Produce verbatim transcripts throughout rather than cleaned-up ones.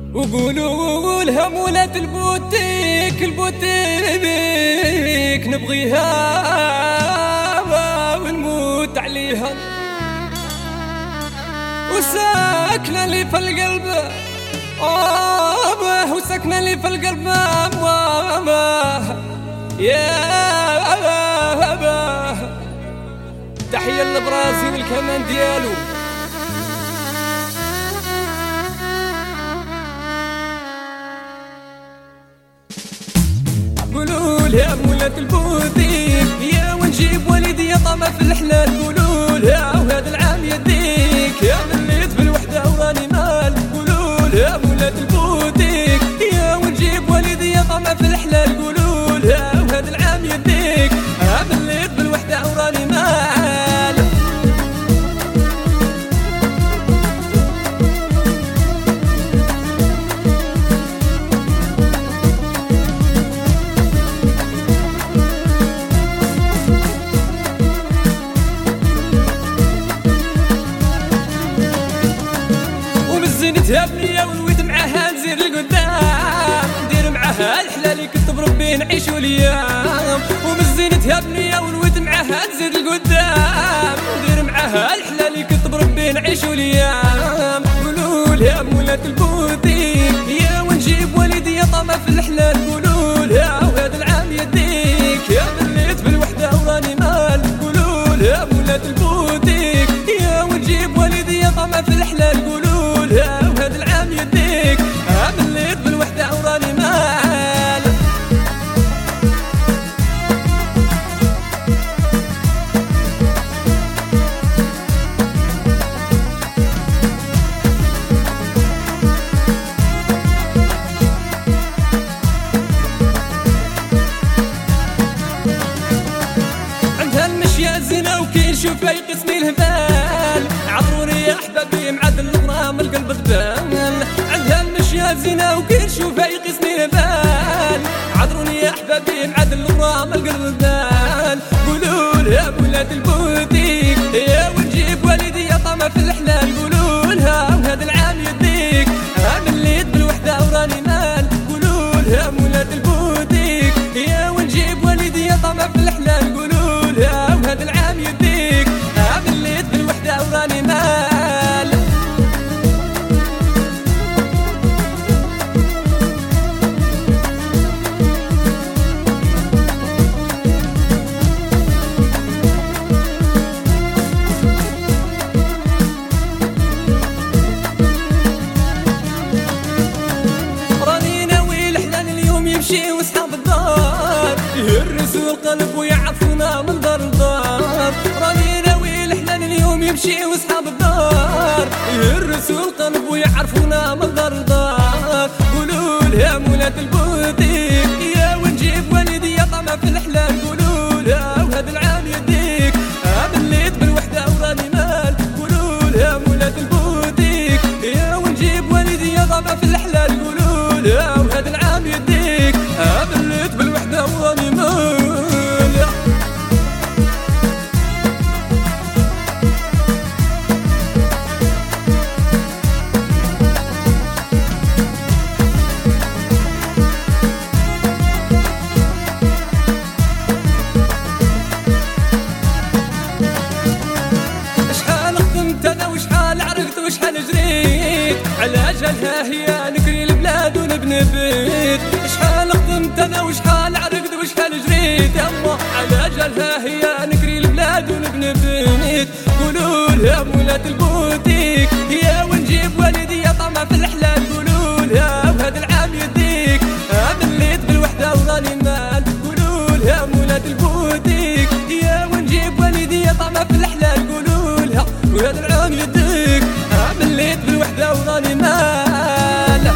وقولوا لها مولات البوتيك البوتيك نبغيها ونموت عليها، وساكنة لي في القلب آه وساكنة لي في القلب آه يا تحية للبرازي والكمان ديالو. قولوا لها مولات البوتيك يا ونجيب والدي طامة في الحلال، قولوا لها وهذا العام يديك يا مليت بالوحدة وراني مال، قولوا لها مولات البوتيك يا ونجيب والدي طامة في الحلال، قولوا لها وهذا العام يديك يا مليت بالوحدة وراني مال. يا بنية ونويت معاها نزير لقدام، ندير معاها الحلالي كنت بربي نعيشو الايام، ومزينت يا بنية ونويت معاها نزير لقدام، ندير معاها الحلالي كنت بربي نعيشو الايام. قولوا لها مولات البوتيك يا ونجيب والدي يا طامة في الحلال، قولوا لها وهذا العام يديك يا مليت بالوحدة وراني مال، قولوا لها مولات البوتيك يا ونجيب والدي يا طامة في الحلال، قولوا لها وهذا العام يديك مليت بالوحدة وراني مال. عندها المشية زينة وكي نشوفها يقسني الهبال، عطروني يا احبابي معدل الغرام القلب ذبال، عندها المشية زينة وكي نشوفها يقسني الهبال، عطروني يا احبابي معدل الغرام القلب ذبال. قولوا لها مولات البوتيك يا ونجيب والدي يا طامة في الحلال، قولوا لها وهذا العام يديك مليت بالوحدة وراني مال، قولوا لها مولات البوتيك يا ونجيب والدي يا طامة في الحلال، قولوا لها وهذا العام يديك مليت بالوحدة وراني مال. راني ناوي الحلال اليوم يمشي وصحاب الدار يهرسوا القلب ويعرفونا من دار لدار، راني ناوي الحلال اليوم يمشي وصحاب الدار يهرسوا القلب ويعرفونا من دار لدار. قولوا لها مولات البوتيك يا ونجيب والدي يا طامة في الحلال، قولوا لها وهذا العام يديك مليت بالوحدة وراني مال، قولوا لها مولات البوتيك يا ونجيب والدي يا طامة في الحلال، قولوا لها وهذا العام يديك مليت بالوحدة وراني مال. وشحال جريت على جالها هي نكري البلاد ونبني بيت، شحال خدمت انا وشحال عرقت وشحال جريت يما على جالها هي نكري البلاد ونبني بيت. قولوا لها مولات البوتيك يا ونجيب والدي يا طامة في الحلال، قولوا لها وهذا العام يديك مليت بالوحدة وراني مال، قولوا لها مولات البوتيك يا ونجيب والدي يا طامة في الحلال، قولوا لها وهذا العام يديك مليت بالوحدة وراني مال.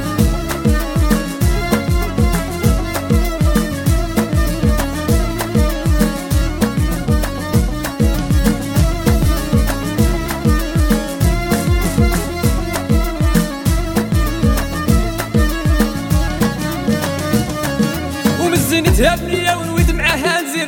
ومزنت يا بنية ونويت معاها نزير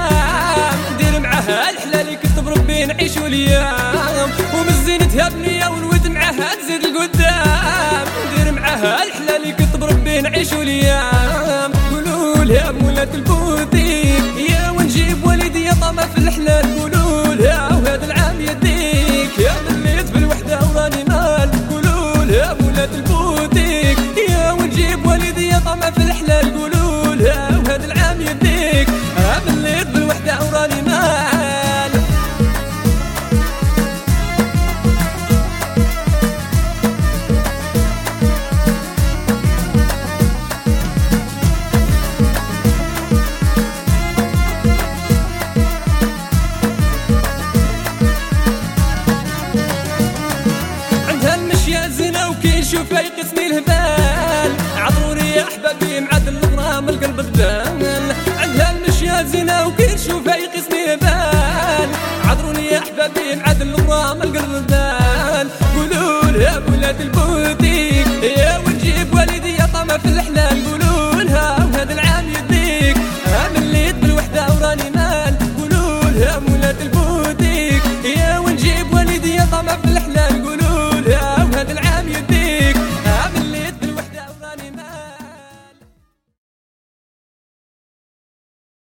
لقدام، ندير معاها الحلالي كنت بربي نعيشو الايام، ومزينت يا بنية ودمعها تزيد القدام، ندير معاها الحلال يكتب ربي نعيشو الايام. قولولها مولات البوتيك يا ونجيب والدي يا طمع في الحلال، قولولها وهذا العام يديك يا مليت بالوحدة وراني مال. قولولها مولات البوتيك يا ونجيب والدي يا طمع في الحلال، قولولها وهذا العام يديك يا مليت بالوحدة وراني مال. شوفها يقسني الهبال،